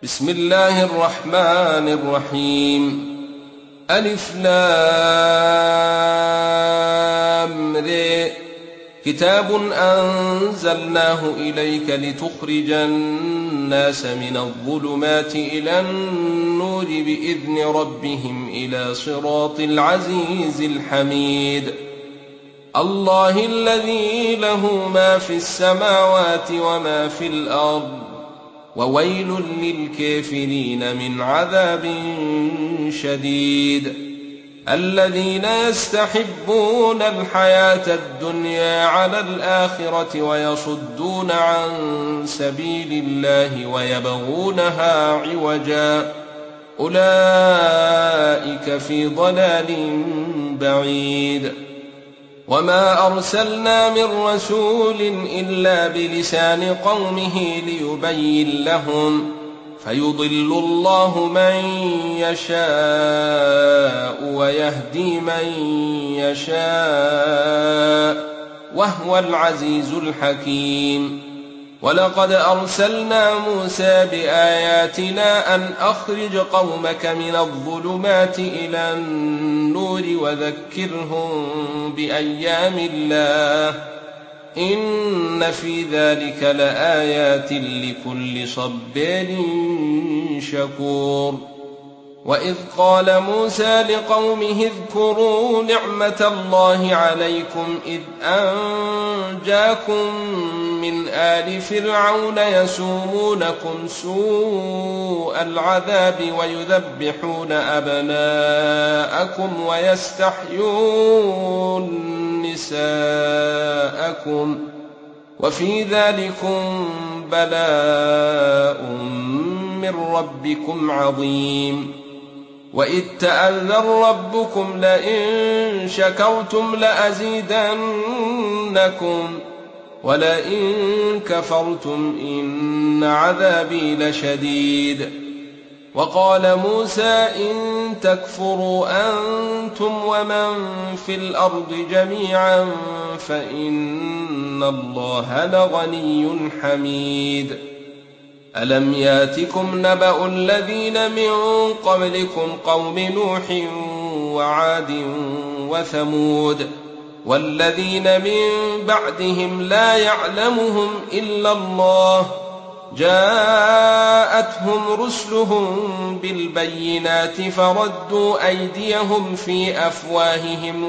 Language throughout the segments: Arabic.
بسم الله الرحمن الرحيم. ألف لام ر. كتاب أنزلناه إليك لتخرج الناس من الظلمات إلى النور بإذن ربهم إلى صراط العزيز الحميد. الله الذي له ما في السماوات وما في الأرض، وويل للكافرين من عذاب شديد. الذين يستحبون الحياة الدنيا على الآخرة ويصدون عن سبيل الله ويبغونها عوجا، أولئك في ضلال بعيد. وما أرسلنا من رسول إلا بلسان قومه ليبين لهم، فيضل الله من يشاء ويهدي من يشاء، وهو العزيز الحكيم. ولقد أرسلنا موسى بآياتنا أن أخرج قومك من الظلمات إلى النور وذكرهم بأيام الله، إن في ذلك لآيات لكل صبار شكور. وإذ قال موسى لقومه اذكروا نعمة الله عليكم إذ أنجاكم من آل فرعون يسومونكم سوء العذاب ويذبحون أبناءكم ويستحيون نساءكم، وفي ذلكم بلاء من ربكم عظيم. وإذ تأذن ربكم لئن شكرتم لأزيدنكم ولئن كفرتم إن عذابي لشديد. وقال موسى إن تكفروا أنتم ومن في الأرض جميعا فإن الله لغني حميد. ألم ياتكم نبأ الذين من قبلكم قوم نوح وعاد وثمود والذين من بعدهم لا يعلمهم إلا الله، جاءتهم رسلهم بالبينات فردوا أيديهم في أفواههم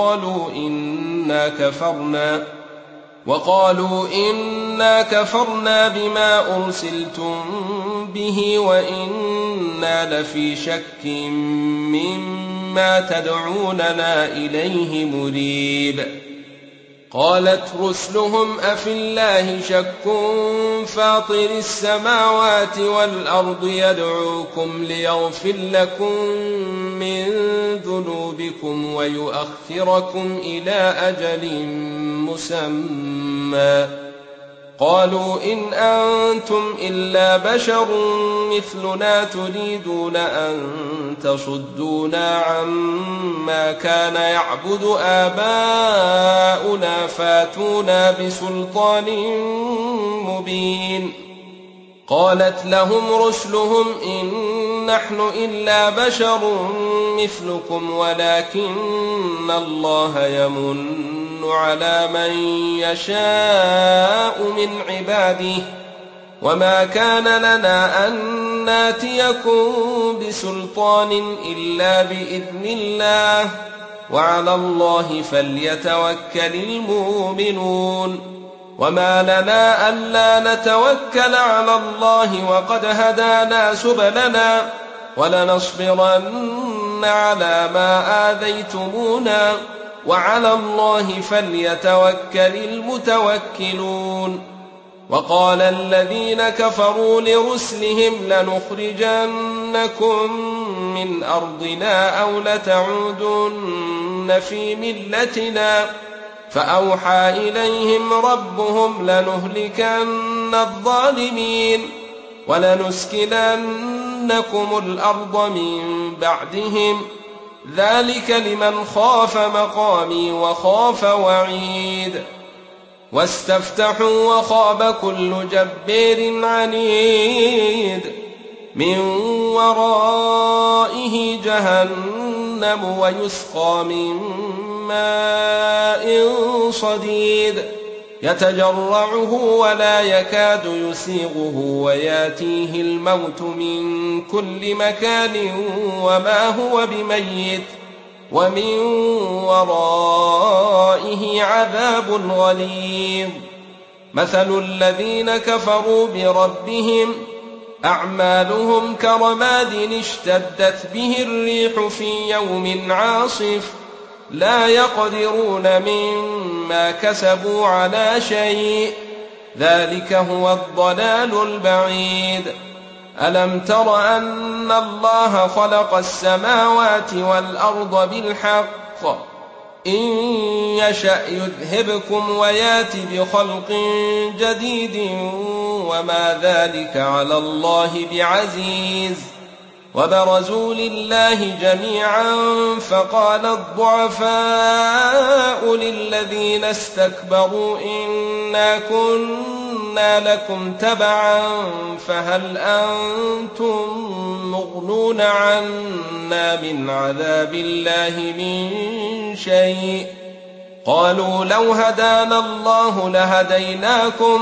وقالوا إنا كفرنا بما أرسلتم به وإنا لفي شك مما تدعوننا إليه مريب. قالت رسلهم أفي الله شك فاطر السماوات والأرض يدعوكم ليغفر لكم من ذنوبكم ويؤخركم إلى أجل مسمى. قالوا إن أنتم إلا بشر مثلنا تريدون أن تصدونا عما كان يعبد آباؤنا فاتونا بسلطان مبين. قالت لهم رسلهم إن نحن إلا بشر مثلكم ولكن الله يمن على من يشاء من عباده، وما كان لنا أن ناتيكم بسلطان إلا بإذن الله، وعلى الله فليتوكل المؤمنون. وما لنا ألا نتوكل على الله وقد هدانا سبلنا ولنصبرن على ما آذيتمونا، وعلى الله فليتوكل المتوكلون. وقال الذين كفروا لرسلهم لنخرجنكم من أرضنا أو لتعودن في ملتنا، فأوحى إليهم ربهم لنهلكن الظالمين ولنسكننكم الأرض من بعدهم، ذلك لمن خاف مقامي وخاف وعيد. واستفتحوا وخاب كل جبار عنيد من ورائه جهنم ويسقى من ماء صديد يتجرعه ولا يكاد يسيغه وياتيه الموت من كل مكان وما هو بميت ومن ورائه عذاب غليظ مثل الذين كفروا بربهم أعمالهم كرماد اشتدت به الريح في يوم عاصف لا يقدرون مما كسبوا على شيء ذلك هو الضلال البعيد ألم تر أن الله خلق السماوات والأرض بالحق إن يشأ يذهبكم ويات بخلق جديد وما ذلك على الله بعزيز وبرزوا لله جميعا فقال الضعفاء للذين استكبروا إنا كنا لكم تبعا فهل أنتم مغنون عنا من عذاب الله من شيء قالوا لو هدانا الله لهديناكم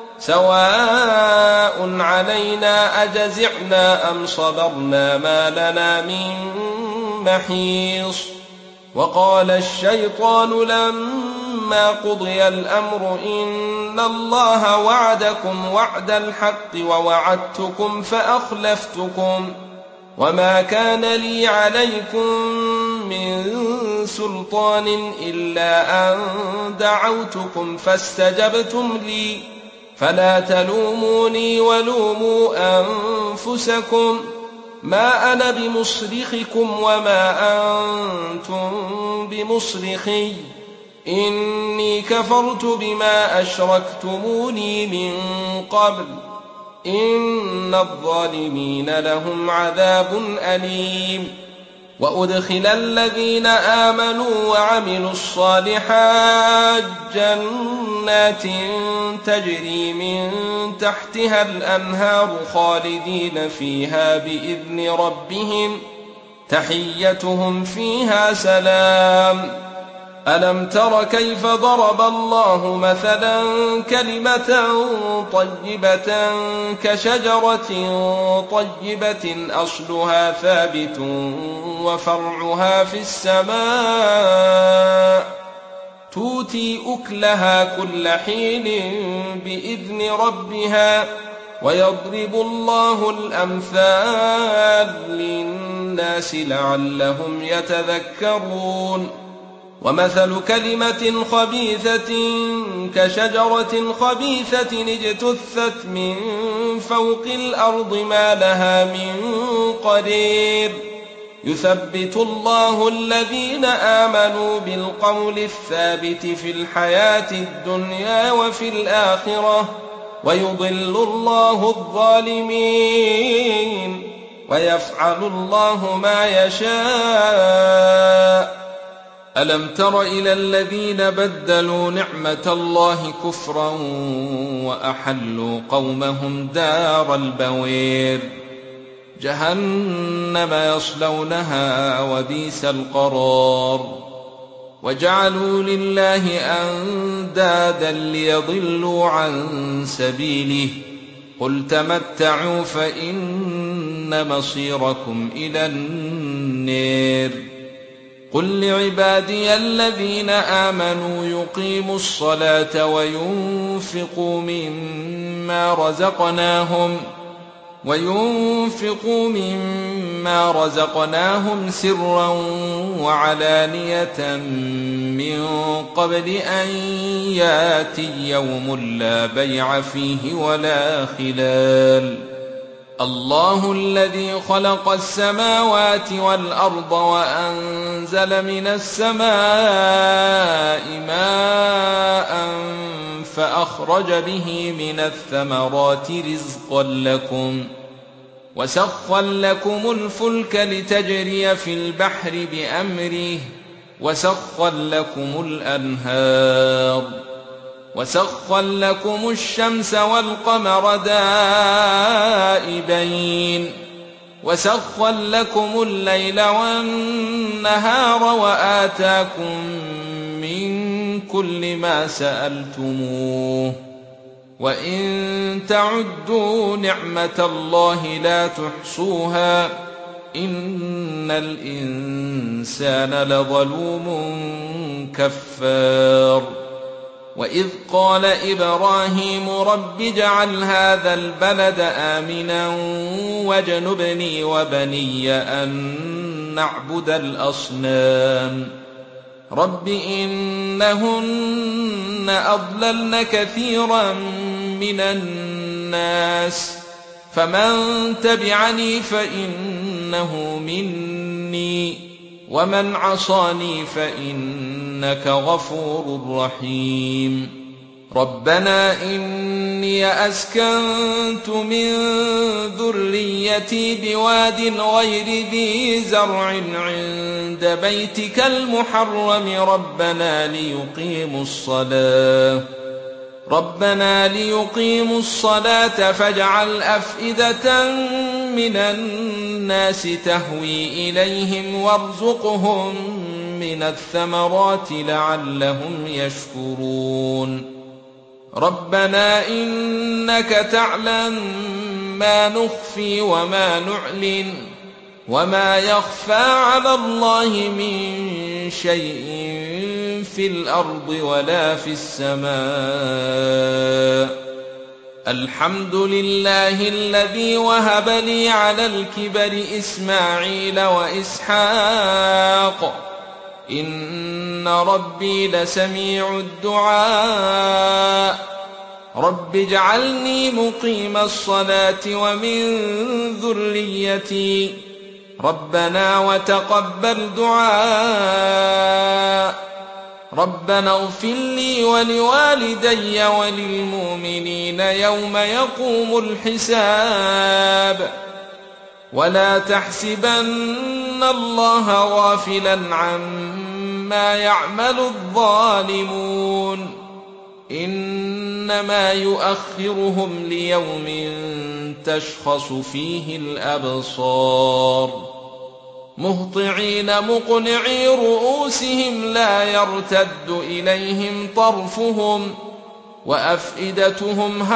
سواء علينا أجزعنا أم صبرنا ما لنا من محيص وقال الشيطان لما قضي الأمر إن الله وعدكم وعد الحق ووعدتكم فأخلفتكم وما كان لي عليكم من سلطان إلا أن دعوتكم فاستجبتم لي فلا تلوموني ولوموا أنفسكم ما أنا بمصرخكم وما أنتم بمصرخي إني كفرت بما أشركتموني من قبل إن الظالمين لهم عذاب أليم وأدخل الذين آمنوا وعملوا الصالحات جنات تجري من تحتها الأنهار خالدين فيها بإذن ربهم تحيتهم فيها سلام ألم تر كيف ضرب الله مثلا كلمة طيبة كشجرة طيبة أصلها ثابت وفرعها في السماء تؤتي أكلها كل حين بإذن ربها ويضرب الله الأمثال للناس لعلهم يتذكرون ومثل كلمة خبيثة كشجرة خبيثة اجتثت من فوق الأرض ما لها من قرير يثبت الله الذين آمنوا بالقول الثابت في الحياة الدنيا وفي الآخرة ويضل الله الظالمين ويفعل الله ما يشاء ألم تر إلى الذين بدلوا نعمة الله كفرا وأحلوا قومهم دار البوير جهنم يصلونها وبئس القرار وجعلوا لله أندادا ليضلوا عن سبيله قل تمتعوا فإن مصيركم إلى النار قل لعبادي الذين آمنوا يقيموا الصلاة وينفقوا مما رزقناهم سرا وعلانية من قبل أن ياتي يوم لا بيع فيه ولا خلال الله الذي خلق السماوات والأرض وأنزل من السماء ماء فأخرج به من الثمرات رزقا لكم وسخر لكم الفلك لتجري في البحر بأمره وسخر لكم الأنهار وسخر لكم الشمس والقمر دائبين وسخر لكم الليل والنهار وآتاكم من كل ما سألتموه وإن تعدوا نعمة الله لا تحصوها إن الإنسان لظلوم كفار وإذ قال إبراهيم رب اجعل هذا البلد آمنا واجنبني وبني أن نعبد الأصنام رب إنهن أضللن كثيرا من الناس فمن تبعني فإنه مني ومن عصاني فإنك غفور رحيم ربنا إني أسكنت من ذريتي بواد غير ذي زرع عند بيتك المحرم ربنا ليقيموا الصلاة فاجعل أفئدة من الناس تهوي إليهم وارزقهم من الثمرات لعلهم يشكرون ربنا إنك تعلم ما نخفي وما نعلن وما يخفى على الله من شيء في الأرض ولا في السماء الحمد لله الذي وهب لي على الكبر إسماعيل وإسحاق إن ربي لسميع الدعاء رب اجعلني مقيم الصلاة ومن ذريتي ربنا وتقبل دعاء ربنا اغفر لي ولوالدي وللمؤمنين يوم يقوم الحساب ولا تحسبن الله غافلا عما يعمل الظالمون إنما يؤخرهم ليوم تشخص فيه الأبصار مهطعين مقنعي رؤوسهم لا يرتد إليهم طرفهم وأفئدتهم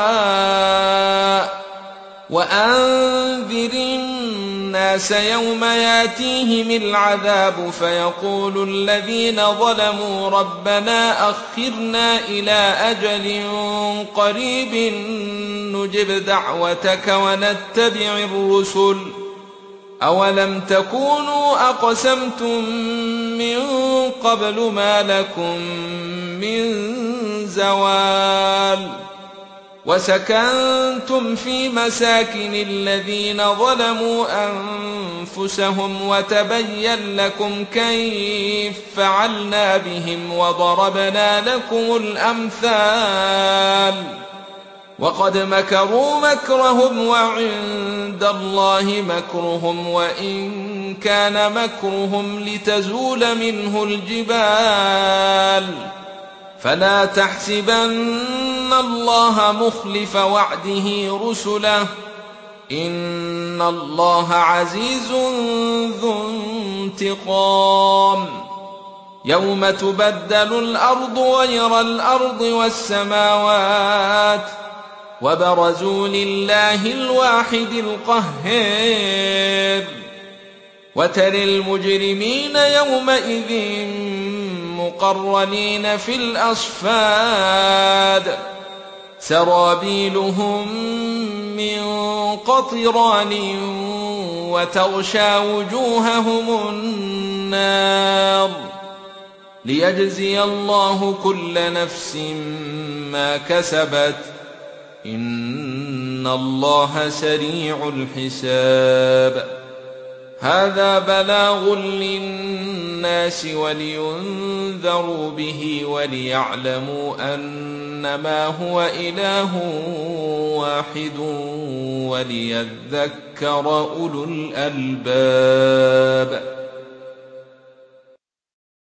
هواء وأنذر الناس يوم ياتيهم العذاب فيقول الذين ظلموا ربنا أخرنا إلى أجل قريب نجب دعوتك ونتبع الرسل أولم تكونوا أقسمتم من قبل ما لكم من زوال وسكنتم في مساكن الذين ظلموا أنفسهم وتبين لكم كيف فعلنا بهم وضربنا لكم الأمثال وقد مكروا مكرهم وعند الله مكرهم وإن كان مكرهم لتزول منه الجبال فلا تحسبن الله مخلف وعده رسله إن الله عزيز ذو انتقام يوم تبدل الأرض غير الأرض والسماوات وبرزوا لله الواحد القهار وترى المجرمين يومئذ مقرنين في الأصفاد سرابيلهم من قطران وتغشى وجوههم النار ليجزي الله كل نفس ما كسبت إن الله سريع الحساب هذا بلاغ للناس ولينذروا به وليعلموا أنما هو إله واحد وليذكر أولو الألباب